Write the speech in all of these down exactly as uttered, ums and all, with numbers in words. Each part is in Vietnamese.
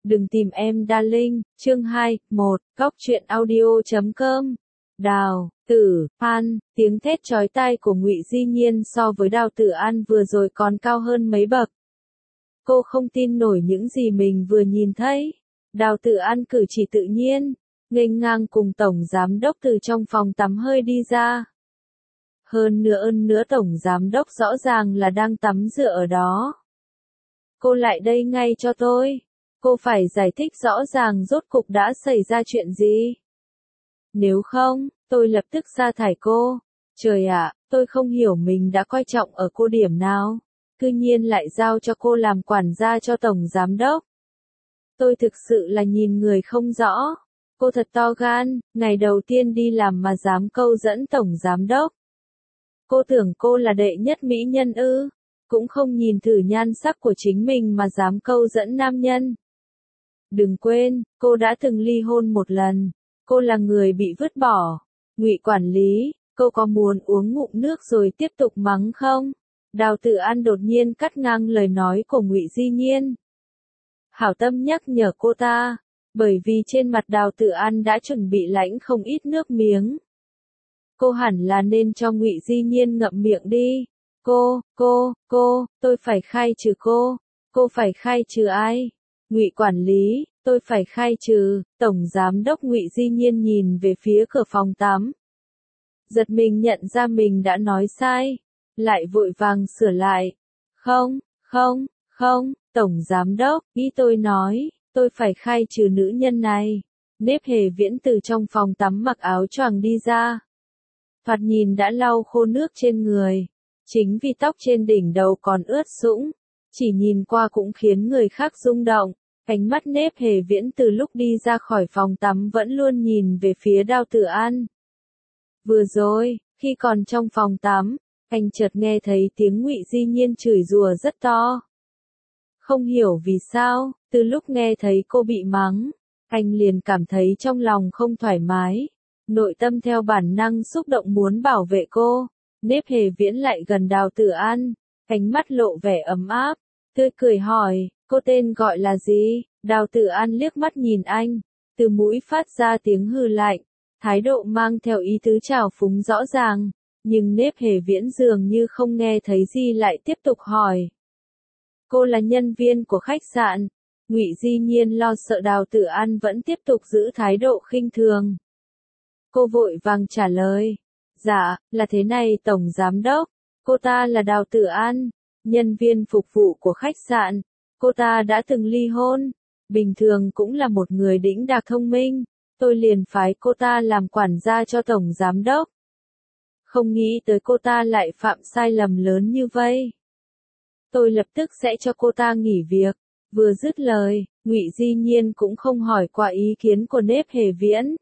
Đừng tìm em darling, chương hai, một, góc truyện audio chấm com. Đào, Tử, An, tiếng thét chói tai của Ngụy Di Nhiên so với Đào Tử An vừa rồi còn cao hơn mấy bậc. Cô không tin nổi những gì mình vừa nhìn thấy. Đào Tử An cử chỉ tự nhiên, nghênh ngang cùng Tổng Giám Đốc từ trong phòng tắm hơi đi ra. Hơn nữa ơn nữa Tổng Giám Đốc rõ ràng là đang tắm rửa ở đó. Cô lại đây ngay cho tôi. Cô phải giải thích rõ ràng rốt cục đã xảy ra chuyện gì. Nếu không, tôi lập tức sa thải cô. Trời ạ, tôi không hiểu mình đã coi trọng ở cô điểm nào. Cư nhiên lại giao cho cô làm quản gia cho Tổng Giám Đốc. Tôi thực sự là nhìn người không rõ. Cô thật to gan, ngày đầu tiên đi làm mà dám câu dẫn Tổng Giám Đốc. Cô tưởng cô là đệ nhất mỹ nhân ư, cũng không nhìn thử nhan sắc của chính mình mà dám câu dẫn nam nhân. Đừng quên, cô đã từng ly hôn một lần, cô là người bị vứt bỏ. Ngụy quản lý, cô có muốn uống ngụm nước rồi tiếp tục mắng không? Đào Tử An đột nhiên cắt ngang lời nói của Ngụy Di Nhiên. Hảo tâm nhắc nhở cô ta, bởi vì trên mặt Đào Tử An đã chuẩn bị lãnh không ít nước miếng. Cô hẳn là nên cho Ngụy Di Nhiên ngậm miệng đi. Cô, cô, cô, tôi phải khai trừ cô. Cô phải khai trừ ai? Ngụy quản lý, tôi phải khai trừ. Tổng Giám Đốc Ngụy Di Nhiên nhìn về phía cửa phòng tắm. Giật mình nhận ra mình đã nói sai, lại vội vàng sửa lại. Không, không, không, Tổng Giám Đốc, ý tôi nói, tôi phải khai trừ nữ nhân này. Nếp Hề Viễn từ trong phòng tắm mặc áo choàng đi ra. Thoạt nhìn đã lau khô nước trên người. Chính vì tóc trên đỉnh đầu còn ướt sũng, chỉ nhìn qua cũng khiến người khác rung động. Ánh mắt Nếp Hề Viễn từ lúc đi ra khỏi phòng tắm vẫn luôn nhìn về phía Đào Tử An. Vừa rồi, khi còn trong phòng tắm, anh chợt nghe thấy tiếng Ngụy Di Nhiên chửi rủa rất to. Không hiểu vì sao, từ lúc nghe thấy cô bị mắng, anh liền cảm thấy trong lòng không thoải mái. Nội tâm theo bản năng xúc động muốn bảo vệ cô. Nếp Hề Viễn lại gần Đào Tử An, ánh mắt lộ vẻ ấm áp, tươi cười hỏi, cô tên gọi là gì? Đào Tử An liếc mắt nhìn anh, từ mũi phát ra tiếng hừ lạnh, thái độ mang theo ý tứ trào phúng rõ ràng, nhưng Nếp Hề Viễn dường như không nghe thấy gì lại tiếp tục hỏi. Cô là nhân viên của khách sạn. Ngụy Di Nhiên lo sợ Đào Tử An vẫn tiếp tục giữ thái độ khinh thường. Cô vội vàng trả lời. Dạ, là thế này Tổng Giám Đốc, cô ta là Đào Tử An, nhân viên phục vụ của khách sạn, cô ta đã từng ly hôn, bình thường cũng là một người đĩnh đạc thông minh, tôi liền phái cô ta làm quản gia cho Tổng Giám Đốc. Không nghĩ tới cô ta lại phạm sai lầm lớn như vậy. Tôi lập tức sẽ cho cô ta nghỉ việc. Vừa dứt lời, Ngụy Di Nhiên cũng không hỏi qua ý kiến của Nếp Hề Viễn.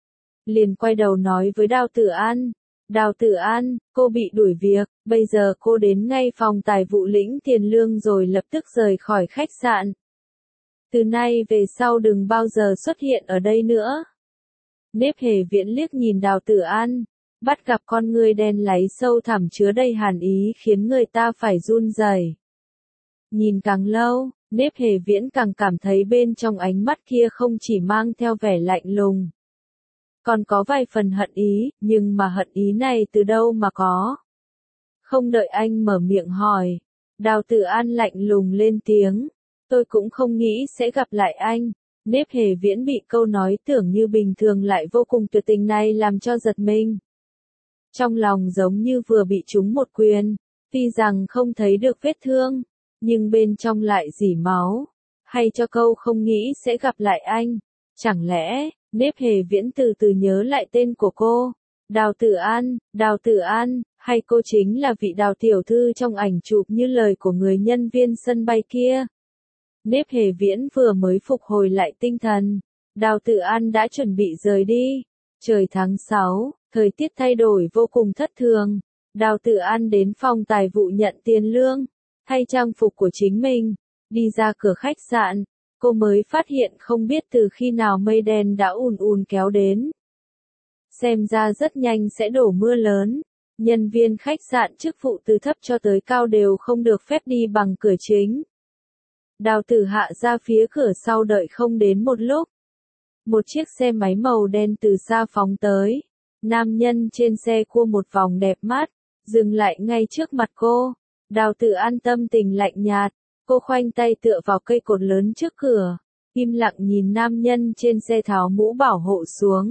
Liền quay đầu nói với Đào Tử An. Đào Tử An, cô bị đuổi việc, bây giờ cô đến ngay phòng tài vụ lĩnh tiền lương rồi lập tức rời khỏi khách sạn. Từ nay về sau đừng bao giờ xuất hiện ở đây nữa. Nếp Hề Viễn liếc nhìn Đào Tử An, bắt gặp con ngươi đen láy sâu thẳm chứa đầy hàn ý khiến người ta phải run rẩy. Nhìn càng lâu, Nếp Hề Viễn càng cảm thấy bên trong ánh mắt kia không chỉ mang theo vẻ lạnh lùng, còn có vài phần hận ý, nhưng mà hận ý này từ đâu mà có? Không đợi anh mở miệng hỏi, Đào Tử An lạnh lùng lên tiếng, tôi cũng không nghĩ sẽ gặp lại anh. Nếp Hề Viễn bị câu nói tưởng như bình thường lại vô cùng tuyệt tình này làm cho giật mình. Trong lòng giống như vừa bị trúng một quyền, tuy rằng không thấy được vết thương, nhưng bên trong lại rỉ máu, hay cho câu không nghĩ sẽ gặp lại anh. Chẳng lẽ, Nếp Hề Viễn từ từ nhớ lại tên của cô, Đào Tử An, Đào Tử An, hay cô chính là vị Đào tiểu thư trong ảnh chụp như lời của người nhân viên sân bay kia. Nếp Hề Viễn vừa mới phục hồi lại tinh thần, Đào Tử An đã chuẩn bị rời đi. Trời tháng sáu, thời tiết thay đổi vô cùng thất thường, Đào Tử An đến phòng tài vụ nhận tiền lương, thay trang phục của chính mình, đi ra cửa khách sạn. Cô mới phát hiện không biết từ khi nào mây đen đã ùn ùn kéo đến. Xem ra rất nhanh sẽ đổ mưa lớn. Nhân viên khách sạn chức vụ từ thấp cho tới cao đều không được phép đi bằng cửa chính. Đào tử hạ ra phía cửa sau đợi không đến một lúc. Một chiếc xe máy màu đen từ xa phóng tới. Nam nhân trên xe cua một vòng đẹp mắt, dừng lại ngay trước mặt cô. Đào tử an tâm tình lạnh nhạt, cô khoanh tay tựa vào cây cột lớn trước cửa, im lặng nhìn nam nhân trên xe tháo mũ bảo hộ xuống.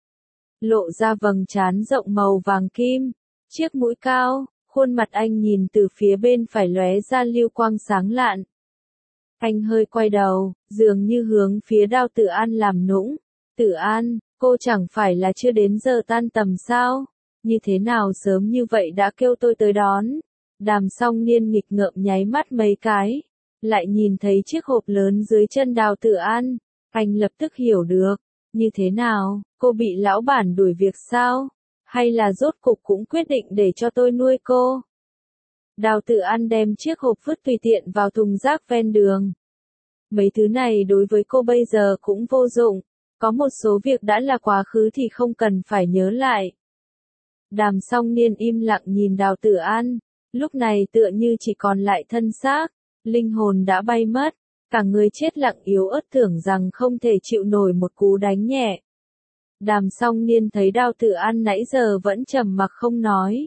Lộ ra vầng trán rộng màu vàng kim, chiếc mũi cao, khuôn mặt anh nhìn từ phía bên phải lóe ra lưu quang sáng lạn. Anh hơi quay đầu, dường như hướng phía Đào Tử An làm nũng. Tử An, cô chẳng phải là chưa đến giờ tan tầm sao? Như thế nào sớm như vậy đã kêu tôi tới đón? Đàm Song Niên nghịch ngợm nháy mắt mấy cái, lại nhìn thấy chiếc hộp lớn dưới chân Đào Tử An. Anh lập tức hiểu được, như thế nào, cô bị lão bản đuổi việc sao? Hay là rốt cục cũng quyết định để cho tôi nuôi cô? Đào Tử An đem chiếc hộp vứt tùy tiện vào thùng rác ven đường. Mấy thứ này đối với cô bây giờ cũng vô dụng, có một số việc đã là quá khứ thì không cần phải nhớ lại. Đàm Song Niên im lặng nhìn Đào Tử An, lúc này tựa như chỉ còn lại thân xác, linh hồn đã bay mất, cả người chết lặng yếu ớt tưởng rằng không thể chịu nổi một cú đánh nhẹ. Đàm Song Niên thấy Đào Tử An nãy giờ vẫn trầm mặc không nói.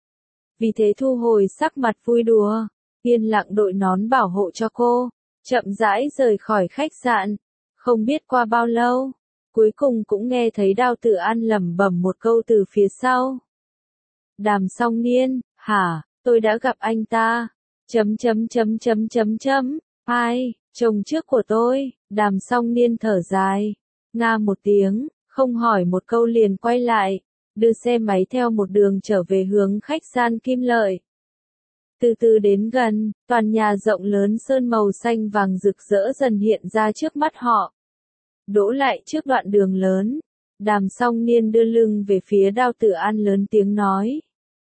Vì thế thu hồi sắc mặt vui đùa, yên lặng đội nón bảo hộ cho cô, chậm rãi rời khỏi khách sạn. Không biết qua bao lâu, cuối cùng cũng nghe thấy Đào Tử An lẩm bẩm một câu từ phía sau. Đàm Song Niên, hả, tôi đã gặp anh ta. Chấm chấm chấm chấm chấm chấm, ai, chồng trước của tôi. Đàm Song Niên thở dài, nga một tiếng, không hỏi một câu liền quay lại, đưa xe máy theo một đường trở về hướng khách sạn Kim Lợi. Từ từ đến gần, toàn nhà rộng lớn sơn màu xanh vàng rực rỡ dần hiện ra trước mắt họ. Đỗ lại trước đoạn đường lớn, Đàm Song Niên đưa lưng về phía Đào Tử An lớn tiếng nói.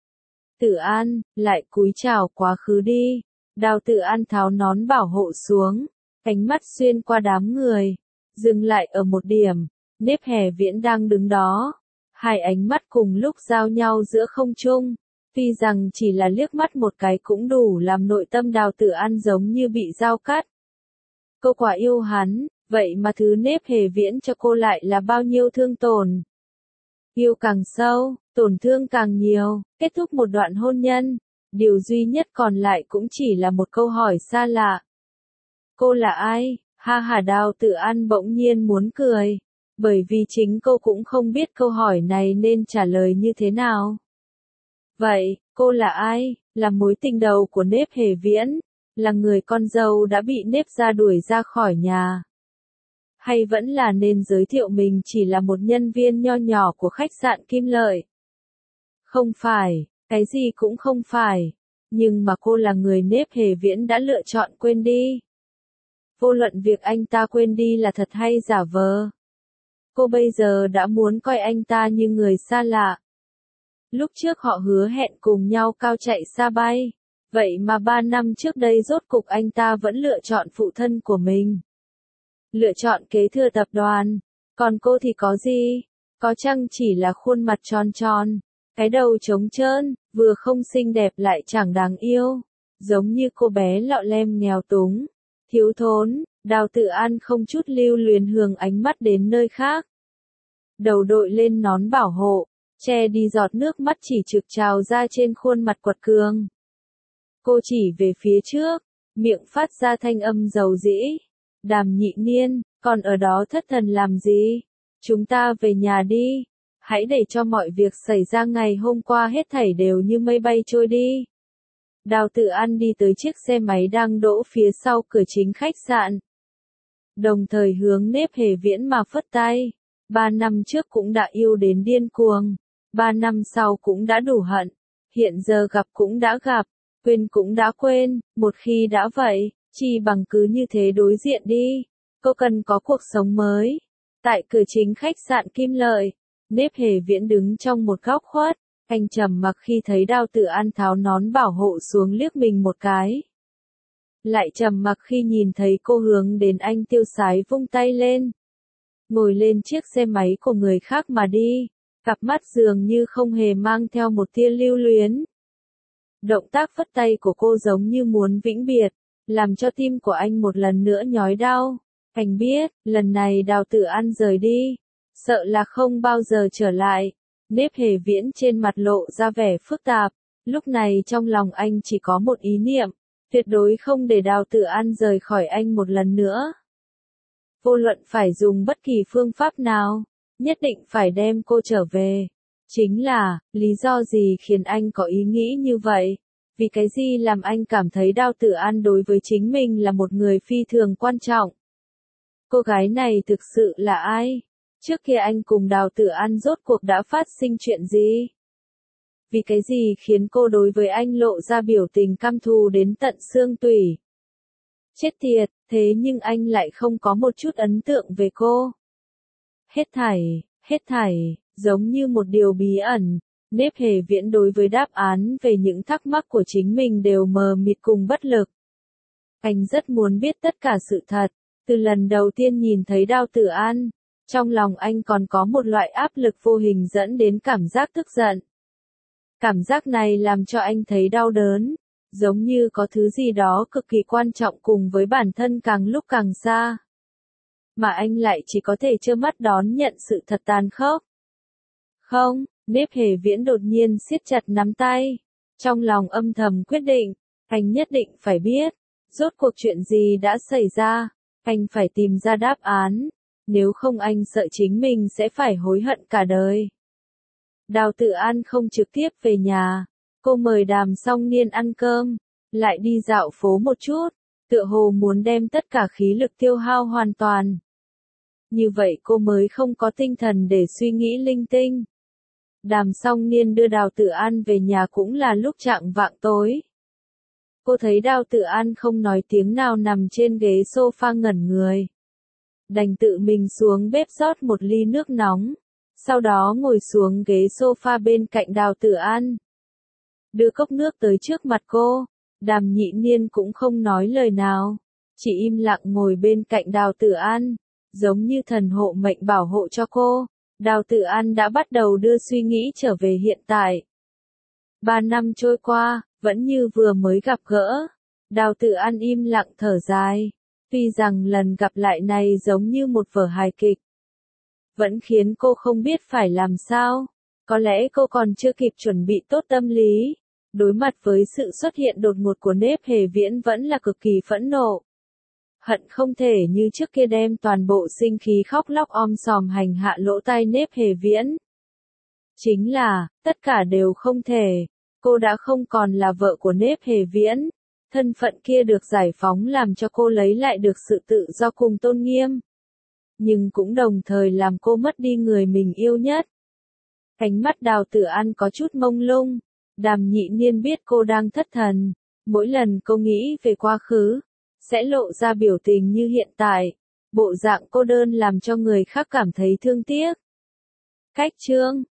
Tử An, lại cúi chào quá khứ đi. Đào Tử An tháo nón bảo hộ xuống, ánh mắt xuyên qua đám người, dừng lại ở một điểm, Nếp Hề Viễn đang đứng đó. Hai ánh mắt cùng lúc giao nhau giữa không trung, tuy rằng chỉ là liếc mắt một cái cũng đủ làm nội tâm Đào Tử An giống như bị dao cắt. Cô quả yêu hắn, vậy mà thứ Nếp Hề Viễn cho cô lại là bao nhiêu thương tổn. Yêu càng sâu, tổn thương càng nhiều, kết thúc một đoạn hôn nhân, điều duy nhất còn lại cũng chỉ là một câu hỏi xa lạ. Cô là ai? Ha ha, Đào Tử An bỗng nhiên muốn cười, bởi vì chính cô cũng không biết câu hỏi này nên trả lời như thế nào. Vậy, cô là ai? Là mối tình đầu của Nếp Hề Viễn? Là người con dâu đã bị Nếp gia đuổi ra khỏi nhà? Hay vẫn là nên giới thiệu mình chỉ là một nhân viên nho nhỏ của khách sạn Kim Lợi? Không phải, cái gì cũng không phải. Nhưng mà cô là người Nếp Hề Viễn đã lựa chọn quên đi. Vô luận việc anh ta quên đi là thật hay giả vờ, cô bây giờ đã muốn coi anh ta như người xa lạ. Lúc trước họ hứa hẹn cùng nhau cao chạy xa bay, vậy mà ba năm trước đây rốt cục anh ta vẫn lựa chọn phụ thân của mình. Lựa chọn kế thừa tập đoàn, còn cô thì có gì? Có chăng chỉ là khuôn mặt tròn tròn, cái đầu trống trơn, vừa không xinh đẹp lại chẳng đáng yêu, giống như cô bé lọ lem nghèo túng, thiếu thốn. Đào Tử An không chút lưu luyến hướng ánh mắt đến nơi khác. Đầu đội lên nón bảo hộ, che đi giọt nước mắt chỉ trực trào ra trên khuôn mặt quật cường. Cô chỉ về phía trước, miệng phát ra thanh âm dầu dĩ. Đàm Nhị Niên, còn ở đó thất thần làm gì? Chúng ta về nhà đi. Hãy để cho mọi việc xảy ra ngày hôm qua hết thảy đều như mây bay trôi đi. Đào Tử An đi tới chiếc xe máy đang đỗ phía sau cửa chính khách sạn. Đồng thời hướng Nếp Hề Viễn mà phất tay. Ba năm trước cũng đã yêu đến điên cuồng. Ba năm sau cũng đã đủ hận. Hiện giờ gặp cũng đã gặp. Quên cũng đã quên. Một khi đã vậy, chỉ bằng cứ như thế đối diện đi. Cô cần có cuộc sống mới. Tại cửa chính khách sạn Kim Lợi, Nếp Hề Viễn đứng trong một góc khuất. Anh trầm mặc khi thấy Đào Tử An tháo nón bảo hộ xuống liếc mình một cái. Lại trầm mặc khi nhìn thấy cô hướng đến anh tiêu sái vung tay lên. Ngồi lên chiếc xe máy của người khác mà đi, cặp mắt dường như không hề mang theo một tia lưu luyến. Động tác phất tay của cô giống như muốn vĩnh biệt, làm cho tim của anh một lần nữa nhói đau. Anh biết, lần này Đào Tử An rời đi, sợ là không bao giờ trở lại. Nếp Hề Viễn trên mặt lộ ra vẻ phức tạp, lúc này trong lòng anh chỉ có một ý niệm, tuyệt đối không để Đào Tử An rời khỏi anh một lần nữa. Vô luận phải dùng bất kỳ phương pháp nào, nhất định phải đem cô trở về. Chính là, lý do gì khiến anh có ý nghĩ như vậy? Vì cái gì làm anh cảm thấy Đào Tử An đối với chính mình là một người phi thường quan trọng? Cô gái này thực sự là ai? Trước kia anh cùng Đào Tử An rốt cuộc đã phát sinh chuyện gì? Vì cái gì khiến cô đối với anh lộ ra biểu tình căm thù đến tận xương tủy? Chết tiệt, thế nhưng anh lại không có một chút ấn tượng về cô. Hết thảy, hết thảy, giống như một điều bí ẩn. Nếp Hề Viễn đối với đáp án về những thắc mắc của chính mình đều mờ mịt cùng bất lực. Anh rất muốn biết tất cả sự thật. Từ lần đầu tiên nhìn thấy Đào Tử An, trong lòng anh còn có một loại áp lực vô hình dẫn đến cảm giác tức giận. Cảm giác này làm cho anh thấy đau đớn, giống như có thứ gì đó cực kỳ quan trọng cùng với bản thân càng lúc càng xa. Mà anh lại chỉ có thể trơ mắt đón nhận sự thật tàn khốc. Không, Nếp Hề Viễn đột nhiên siết chặt nắm tay. Trong lòng âm thầm quyết định, anh nhất định phải biết, rốt cuộc chuyện gì đã xảy ra. Anh phải tìm ra đáp án, nếu không anh sợ chính mình sẽ phải hối hận cả đời. Đào Tử An không trực tiếp về nhà, cô mời Đàm Song Niên ăn cơm, lại đi dạo phố một chút, tựa hồ muốn đem tất cả khí lực tiêu hao hoàn toàn. Như vậy cô mới không có tinh thần để suy nghĩ linh tinh. Đàm Song Niên đưa Đào Tử An về nhà cũng là lúc chạng vạng tối. Cô thấy Đào Tử An không nói tiếng nào nằm trên ghế sofa ngẩn người. Đành tự mình xuống bếp rót một ly nước nóng. Sau đó ngồi xuống ghế sofa bên cạnh Đào Tử An. Đưa cốc nước tới trước mặt cô. Đàm Nhị Niên cũng không nói lời nào. Chỉ im lặng ngồi bên cạnh Đào Tử An. Giống như thần hộ mệnh bảo hộ cho cô. Đào Tử An đã bắt đầu đưa suy nghĩ trở về hiện tại. Ba năm trôi qua, vẫn như vừa mới gặp gỡ. Đào Tử An im lặng thở dài. Tuy rằng lần gặp lại này giống như một vở hài kịch. Vẫn khiến cô không biết phải làm sao. Có lẽ cô còn chưa kịp chuẩn bị tốt tâm lý. Đối mặt với sự xuất hiện đột ngột của Nếp Hề Viễn vẫn là cực kỳ phẫn nộ. Hận không thể như trước kia đem toàn bộ sinh khí khóc lóc om sòm hành hạ lỗ tai Nếp Hề Viễn. Chính là, tất cả đều không thể. Cô đã không còn là vợ của Nếp Hề Viễn. Thân phận kia được giải phóng làm cho cô lấy lại được sự tự do cùng tôn nghiêm. Nhưng cũng đồng thời làm cô mất đi người mình yêu nhất. Ánh mắt Đào Tử An có chút mông lung. Đàm Nhị Niên biết cô đang thất thần. Mỗi lần cô nghĩ về quá khứ, sẽ lộ ra biểu tình như hiện tại. Bộ dạng cô đơn làm cho người khác cảm thấy thương tiếc. Cách chương